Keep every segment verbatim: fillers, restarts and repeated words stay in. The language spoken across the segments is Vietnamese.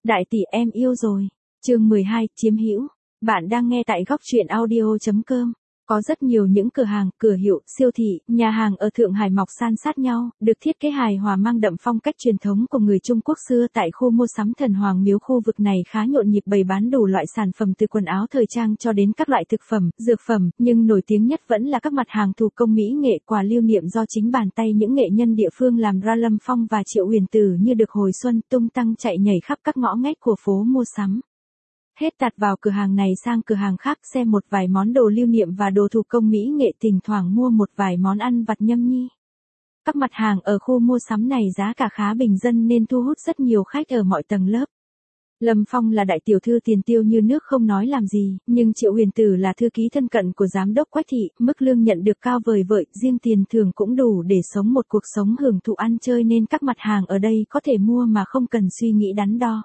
Đại tỷ em yêu rồi. Chương mười hai, chiếm hữu. Bạn đang nghe tại góc truyện audio chấm com. Có rất nhiều những cửa hàng, cửa hiệu, siêu thị, nhà hàng ở Thượng Hải mọc san sát nhau, được thiết kế hài hòa mang đậm phong cách truyền thống của người Trung Quốc xưa. Tại khu mua sắm Thần Hoàng Miếu, khu vực này khá nhộn nhịp bày bán đủ loại sản phẩm từ quần áo thời trang cho đến các loại thực phẩm, dược phẩm, nhưng nổi tiếng nhất vẫn là các mặt hàng thủ công mỹ nghệ, quà lưu niệm do chính bàn tay những nghệ nhân địa phương làm ra. Lâm Phong và Triệu Huyền Tử như được hồi xuân, tung tăng chạy nhảy khắp các ngõ ngách của phố mua sắm. Hết tạt vào cửa hàng này sang cửa hàng khác xem một vài món đồ lưu niệm và đồ thủ công mỹ nghệ, thỉnh thoảng mua một vài món ăn vặt nhâm nhi. Các mặt hàng ở khu mua sắm này giá cả khá bình dân nên thu hút rất nhiều khách ở mọi tầng lớp. Lâm Phong là đại tiểu thư tiền tiêu như nước không nói làm gì, nhưng Triệu Huyền Tử là thư ký thân cận của giám đốc Quách thị, mức lương nhận được cao vời vợi, riêng tiền thưởng cũng đủ để sống một cuộc sống hưởng thụ ăn chơi nên các mặt hàng ở đây có thể mua mà không cần suy nghĩ đắn đo.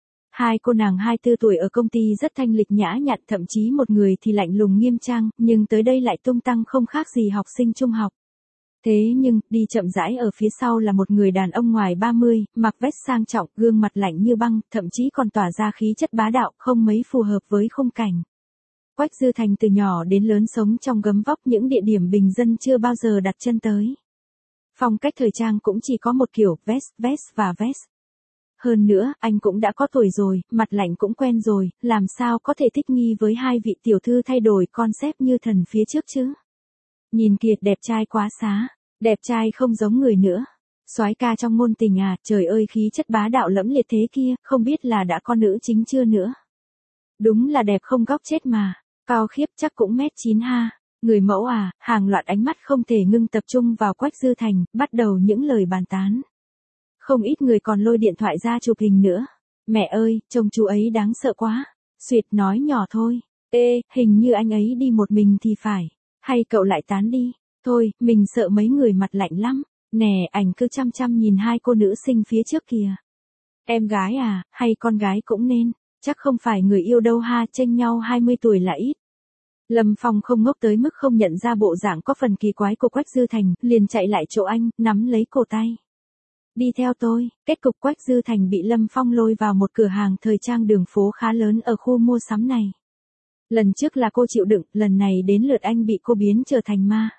Hai cô nàng hai mươi tư tuổi ở công ty rất thanh lịch nhã nhặn, thậm chí một người thì lạnh lùng nghiêm trang, nhưng tới đây lại tung tăng không khác gì học sinh trung học. Thế nhưng, đi chậm rãi ở phía sau là một người đàn ông ngoài ba mươi, mặc vest sang trọng, gương mặt lạnh như băng, thậm chí còn tỏa ra khí chất bá đạo, không mấy phù hợp với khung cảnh. Quách Dư Thành từ nhỏ đến lớn sống trong gấm vóc những địa điểm bình dân chưa bao giờ đặt chân tới. Phong cách thời trang cũng chỉ có một kiểu, vest, vest và vest. Hơn nữa, anh cũng đã có tuổi rồi, mặt lạnh cũng quen rồi, làm sao có thể thích nghi với hai vị tiểu thư thay đổi concept như thần phía trước chứ? Nhìn kìa, đẹp trai quá xá, đẹp trai không giống người nữa. Soái ca trong ngôn tình à, trời ơi khí chất bá đạo lẫm liệt thế kia, không biết là đã có nữ chính chưa nữa. Đúng là đẹp không góc chết mà, cao khiếp chắc cũng mét chín ha. Người mẫu à, hàng loạt ánh mắt không thể ngưng tập trung vào Quách Dư Thành, bắt đầu những lời bàn tán. Không ít người còn lôi điện thoại ra chụp hình nữa. Mẹ ơi, trông chú ấy đáng sợ quá. Xuyệt nói nhỏ thôi. Ê, hình như anh ấy đi một mình thì phải. Hay cậu lại tán đi. Thôi, mình sợ mấy người mặt lạnh lắm. Nè, ảnh cứ chăm chăm nhìn hai cô nữ sinh phía trước kìa. Em gái à, hay con gái cũng nên. Chắc không phải người yêu đâu ha, chênh nhau hai mươi tuổi là ít. Lâm Phong không ngốc tới mức không nhận ra bộ dạng có phần kỳ quái của Quách Dư Thành, liền chạy lại chỗ anh, nắm lấy cổ tay. Đi theo tôi. Kết cục Quách Dư Thành bị Lâm Phong lôi vào một cửa hàng thời trang đường phố khá lớn ở khu mua sắm này. Lần trước là cô chịu đựng, lần này đến lượt anh bị cô biến trở thành ma.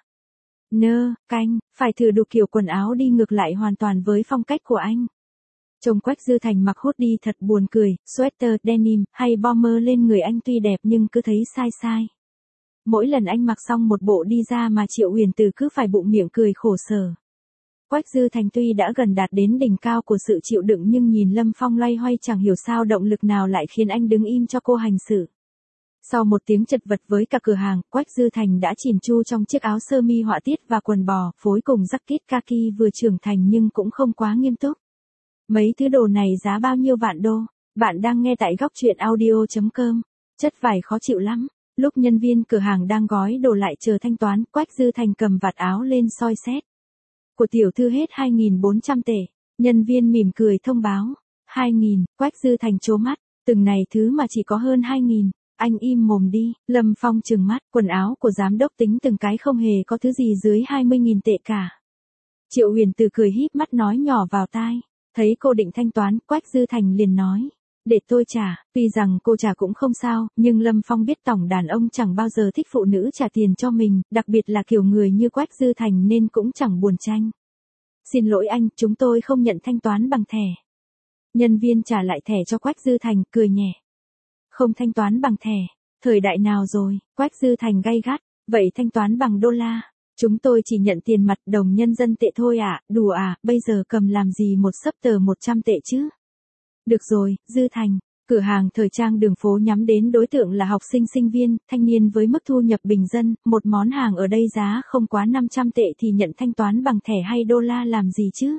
Nơ, canh, phải thử đủ kiểu quần áo đi ngược lại hoàn toàn với phong cách của anh. Trông Quách Dư Thành mặc hoodie thật buồn cười, sweater, denim, hay bomber lên người anh tuy đẹp nhưng cứ thấy sai sai. Mỗi lần anh mặc xong một bộ đi ra mà Triệu Huyền Tử cứ phải bụng miệng cười khổ sở. Quách Dư Thành tuy đã gần đạt đến đỉnh cao của sự chịu đựng nhưng nhìn Lâm Phong loay hoay chẳng hiểu sao động lực nào lại khiến anh đứng im cho cô hành xử. Sau một tiếng chật vật với cả cửa hàng, Quách Dư Thành đã chỉn chu trong chiếc áo sơ mi họa tiết và quần bò, phối cùng jacket kaki vừa trưởng thành nhưng cũng không quá nghiêm túc. Mấy thứ đồ này giá bao nhiêu vạn đô? Bạn đang nghe tại góc truyện audio chấm com. Chất vải khó chịu lắm. Lúc nhân viên cửa hàng đang gói đồ lại chờ thanh toán, Quách Dư Thành cầm vạt áo lên soi xét. Của tiểu thư hết hai nghìn bốn trăm tệ. Nhân viên mỉm cười thông báo. hai nghìn, Quách Dư Thành trố mắt. Từng này thứ mà chỉ có hơn hai nghìn. Anh im mồm đi. Lâm Phong trừng mắt. Quần áo của giám đốc tính từng cái không hề có thứ gì dưới hai mươi nghìn tệ cả. Triệu Huyền Tử cười híp mắt nói nhỏ vào tai. Thấy cô định thanh toán, Quách Dư Thành liền nói. Để tôi trả. Tuy rằng cô trả cũng không sao, nhưng Lâm Phong biết tổng đàn ông chẳng bao giờ thích phụ nữ trả tiền cho mình, đặc biệt là kiểu người như Quách Dư Thành nên cũng chẳng buồn tranh. Xin lỗi anh, chúng tôi không nhận thanh toán bằng thẻ. Nhân viên trả lại thẻ cho Quách Dư Thành, cười nhẹ. Không thanh toán bằng thẻ. Thời đại nào rồi? Quách Dư Thành gay gắt. Vậy thanh toán bằng đô la. Chúng tôi chỉ nhận tiền mặt đồng nhân dân tệ thôi à, đùa à, bây giờ cầm làm gì một xấp tờ một trăm tệ chứ? Được rồi, Dư Thành. Cửa hàng thời trang đường phố nhắm đến đối tượng là học sinh sinh viên, thanh niên với mức thu nhập bình dân, một món hàng ở đây giá không quá năm trăm tệ thì nhận thanh toán bằng thẻ hay đô la làm gì chứ?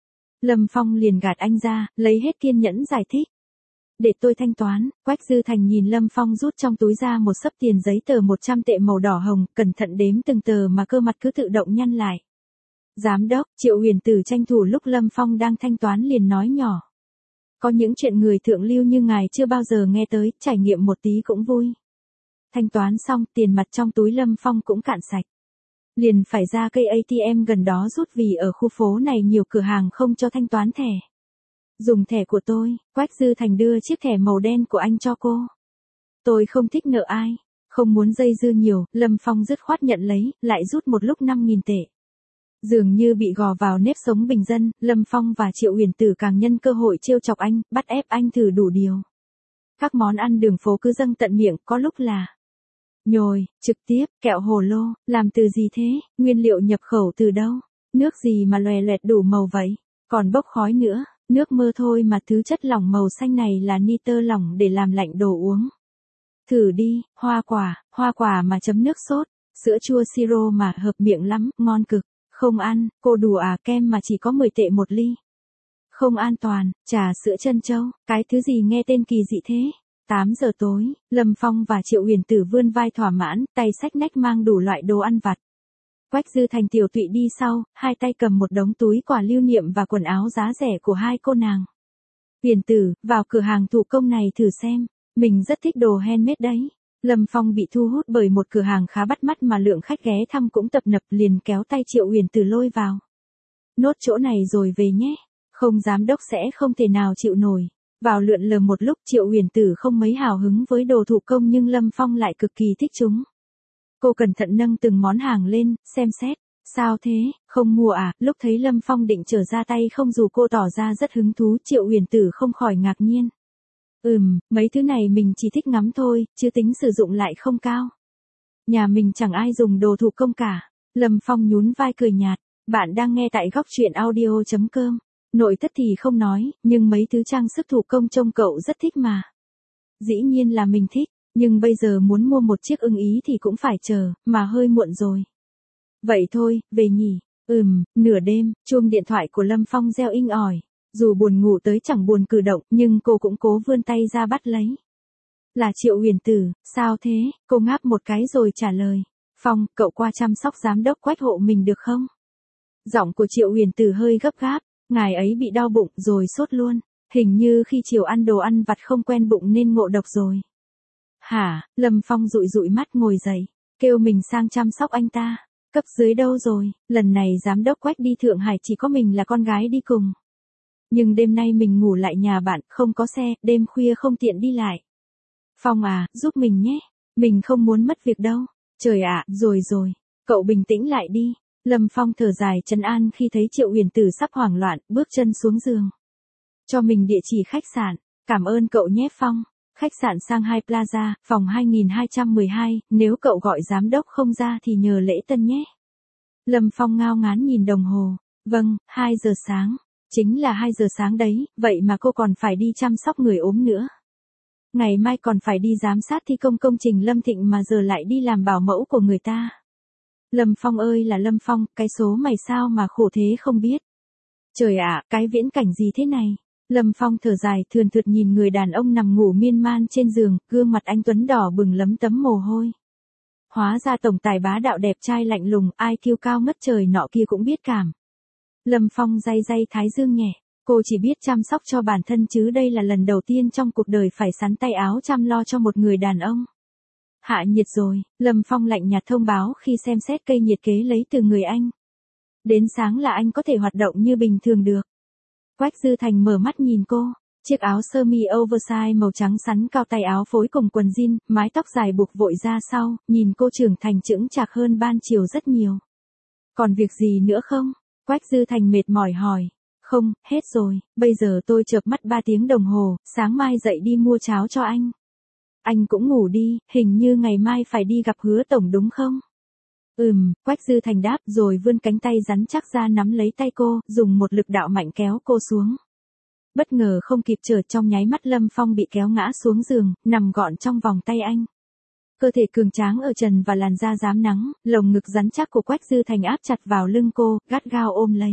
Lâm Phong liền gạt anh ra, lấy hết kiên nhẫn giải thích. Để tôi thanh toán. Quách Dư Thành nhìn Lâm Phong rút trong túi ra một xấp tiền giấy tờ một trăm tệ màu đỏ hồng, cẩn thận đếm từng tờ mà cơ mặt cứ tự động nhăn lại. Giám đốc, Triệu Huyền Tử tranh thủ lúc Lâm Phong đang thanh toán liền nói nhỏ. Có những chuyện người thượng lưu như ngài chưa bao giờ nghe tới, trải nghiệm một tí cũng vui. Thanh toán xong, tiền mặt trong túi Lâm Phong cũng cạn sạch. Liền phải ra cây a tê em gần đó rút vì ở khu phố này nhiều cửa hàng không cho thanh toán thẻ. Dùng thẻ của tôi, Quách Dư Thành đưa chiếc thẻ màu đen của anh cho cô. Tôi không thích nợ ai, không muốn dây dưa nhiều, Lâm Phong dứt khoát nhận lấy, lại rút một lúc năm nghìn tệ. Dường như bị gò vào nếp sống bình dân, Lâm Phong và Triệu Huyền Tử càng nhân cơ hội trêu chọc anh, bắt ép anh thử đủ điều. Các món ăn đường phố cứ dâng tận miệng, có lúc là nhồi, trực tiếp, kẹo hồ lô, làm từ gì thế, nguyên liệu nhập khẩu từ đâu, nước gì mà lòe loẹt đủ màu vậy, còn bốc khói nữa, nước mơ thôi mà thứ chất lỏng màu xanh này là nitơ lỏng để làm lạnh đồ uống. Thử đi, hoa quả, hoa quả mà chấm nước sốt, sữa chua siro mà hợp miệng lắm, ngon cực. Không ăn, cô đùa à, kem mà chỉ có mười tệ một ly. Không an toàn, trà sữa trân châu, cái thứ gì nghe tên kỳ dị thế. tám giờ tối, Lâm Phong và Triệu Huyền Tử vươn vai thỏa mãn, tay xách nách mang đủ loại đồ ăn vặt. Quách Dư Thành tiểu tụy đi sau, hai tay cầm một đống túi quà lưu niệm và quần áo giá rẻ của hai cô nàng. Huyền Tử, vào cửa hàng thủ công này thử xem, mình rất thích đồ handmade đấy. Lâm Phong bị thu hút bởi một cửa hàng khá bắt mắt mà lượng khách ghé thăm cũng tập nập, liền kéo tay Triệu Huyền Tử lôi vào. Nốt chỗ này rồi về nhé, không giám đốc sẽ không thể nào chịu nổi. Vào lượn lờ một lúc, Triệu Huyền Tử không mấy hào hứng với đồ thủ công nhưng Lâm Phong lại cực kỳ thích chúng. Cô cẩn thận nâng từng món hàng lên, xem xét. Sao thế, không mua à? Lúc thấy Lâm Phong định trở ra tay không dù cô tỏ ra rất hứng thú, Triệu Huyền Tử không khỏi ngạc nhiên. Ừm, mấy thứ này mình chỉ thích ngắm thôi, chứ tính sử dụng lại không cao. Nhà mình chẳng ai dùng đồ thủ công cả. Lâm Phong nhún vai cười nhạt. Bạn đang nghe tại góc truyện audio chấm com. Nội thất thì không nói, nhưng mấy thứ trang sức thủ công trông cậu rất thích mà. Dĩ nhiên là mình thích, nhưng bây giờ muốn mua một chiếc ưng ý thì cũng phải chờ, mà hơi muộn rồi. Vậy thôi, về nhỉ. Ừm, nửa đêm, chuông điện thoại của Lâm Phong reo inh ỏi. Dù buồn ngủ tới chẳng buồn cử động, nhưng cô cũng cố vươn tay ra bắt lấy. Là Triệu Huyền Tử, sao thế? Cô ngáp một cái rồi trả lời. Phong, cậu qua chăm sóc giám đốc Quách hộ mình được không? Giọng của Triệu Huyền Tử hơi gấp gáp, ngài ấy bị đau bụng rồi sốt luôn. Hình như khi chiều ăn đồ ăn vặt không quen bụng nên ngộ độc rồi. Hả? Lâm Phong dụi dụi mắt ngồi dậy, kêu mình sang chăm sóc anh ta. Cấp dưới đâu rồi? Lần này giám đốc Quách đi Thượng Hải chỉ có mình là con gái đi cùng. Nhưng đêm nay mình ngủ lại nhà bạn, không có xe, đêm khuya không tiện đi lại. Phong à, giúp mình nhé, mình không muốn mất việc đâu. Trời ạ, rồi rồi, cậu bình tĩnh lại đi. Lâm Phong thở dài trấn an khi thấy Triệu Huyền Tử sắp hoảng loạn, bước chân xuống giường. Cho mình địa chỉ khách sạn, cảm ơn cậu nhé Phong. Khách sạn Shanghai Plaza, phòng hai nghìn hai trăm mười hai, nếu cậu gọi giám đốc không ra thì nhờ lễ tân nhé. Lâm Phong ngao ngán nhìn đồng hồ. Vâng, hai giờ sáng. Chính là hai giờ sáng đấy, vậy mà cô còn phải đi chăm sóc người ốm nữa. Ngày mai còn phải đi giám sát thi công công trình Lâm Thịnh mà giờ lại đi làm bảo mẫu của người ta. Lâm Phong ơi là Lâm Phong, cái số mày sao mà khổ thế không biết. Trời ạ, cái viễn cảnh gì thế này? Lâm Phong thở dài thườn thượt nhìn người đàn ông nằm ngủ miên man trên giường, gương mặt anh tuấn đỏ bừng lấm tấm mồ hôi. Hóa ra tổng tài bá đạo đẹp trai lạnh lùng, i kiu cao ngất trời nọ kia cũng biết cảm. Lâm Phong day day thái dương nhẹ, cô chỉ biết chăm sóc cho bản thân chứ đây là lần đầu tiên trong cuộc đời phải sắn tay áo chăm lo cho một người đàn ông. Hạ nhiệt rồi, Lâm Phong lạnh nhạt thông báo khi xem xét cây nhiệt kế lấy từ người anh. Đến sáng là anh có thể hoạt động như bình thường được. Quách Dư Thành mở mắt nhìn cô, chiếc áo sơ mi oversize màu trắng sắn cao tay áo phối cùng quần jean, mái tóc dài buộc vội ra sau, nhìn cô trưởng thành chững chạc hơn ban chiều rất nhiều. Còn việc gì nữa không? Quách Dư Thành mệt mỏi hỏi. Không, hết rồi, bây giờ tôi chợp mắt ba tiếng đồng hồ, sáng mai dậy đi mua cháo cho anh. Anh cũng ngủ đi, hình như ngày mai phải đi gặp Hứa tổng đúng không? Ừm, Quách Dư Thành đáp rồi vươn cánh tay rắn chắc ra nắm lấy tay cô, dùng một lực đạo mạnh kéo cô xuống. Bất ngờ không kịp chờ trong nháy mắt Lâm Phong bị kéo ngã xuống giường, nằm gọn trong vòng tay anh. Cơ thể cường tráng ở trần và làn da rám nắng, lồng ngực rắn chắc của Quách Dư Thành áp chặt vào lưng cô, gắt gao ôm lấy.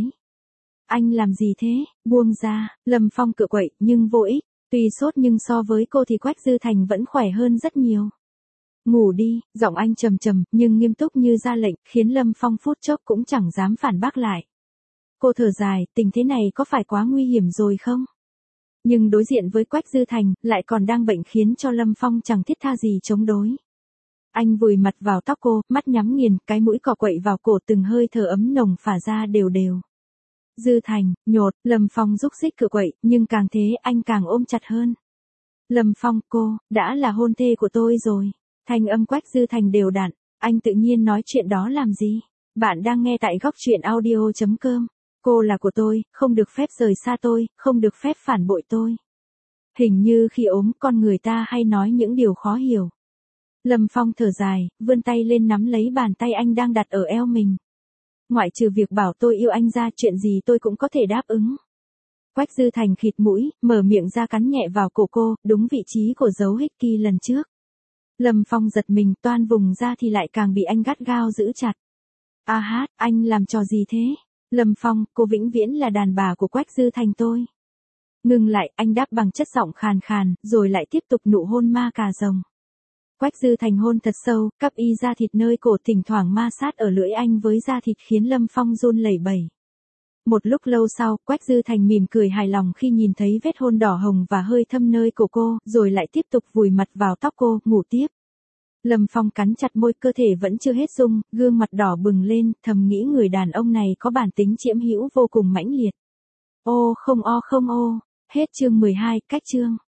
Anh làm gì thế? Buông ra, Lâm Phong cựa quậy, nhưng vô ích. Tuy sốt nhưng so với cô thì Quách Dư Thành vẫn khỏe hơn rất nhiều. Ngủ đi, giọng anh trầm trầm, nhưng nghiêm túc như ra lệnh, khiến Lâm Phong phút chốc cũng chẳng dám phản bác lại. Cô thở dài, tình thế này có phải quá nguy hiểm rồi không? Nhưng đối diện với Quách Dư Thành, lại còn đang bệnh khiến cho Lâm Phong chẳng thiết tha gì chống đối. Anh vùi mặt vào tóc cô, mắt nhắm nghiền, cái mũi cọ quậy vào cổ từng hơi thở ấm nồng phả ra đều đều. Dư Thành, nhột, Lâm Phong rúc rích cựa quậy, nhưng càng thế anh càng ôm chặt hơn. Lâm Phong, cô, đã là hôn thê của tôi rồi. Thanh âm Quách Dư Thành đều đặn, anh tự nhiên nói chuyện đó làm gì? Bạn đang nghe tại góc truyện audio.com. Cô là của tôi, không được phép rời xa tôi, không được phép phản bội tôi. Hình như khi ốm con người ta hay nói những điều khó hiểu. Lâm Phong thở dài, vươn tay lên nắm lấy bàn tay anh đang đặt ở eo mình. Ngoại trừ việc bảo tôi yêu anh ra, chuyện gì tôi cũng có thể đáp ứng. Quách Dư Thành khịt mũi, mở miệng ra cắn nhẹ vào cổ cô, đúng vị trí của dấu Hickey lần trước. Lâm Phong giật mình, toan vùng ra thì lại càng bị anh gắt gao giữ chặt. A hát, anh làm trò gì thế? Lâm Phong, cô vĩnh viễn là đàn bà của Quách Dư Thành tôi. Ngừng lại, anh đáp bằng chất giọng khàn khàn, rồi lại tiếp tục nụ hôn ma cà rồng. Quách Dư Thành hôn thật sâu, cắp y da thịt nơi cổ thỉnh thoảng ma sát ở lưỡi anh với da thịt khiến Lâm Phong run lẩy bẩy. Một lúc lâu sau, Quách Dư Thành mỉm cười hài lòng khi nhìn thấy vết hôn đỏ hồng và hơi thâm nơi cổ cô, rồi lại tiếp tục vùi mặt vào tóc cô, ngủ tiếp. Lâm Phong cắn chặt môi, cơ thể vẫn chưa hết rung, gương mặt đỏ bừng lên, thầm nghĩ người đàn ông này có bản tính chiếm hữu vô cùng mãnh liệt. Ô không o không ô, hết chương mười hai, cách chương.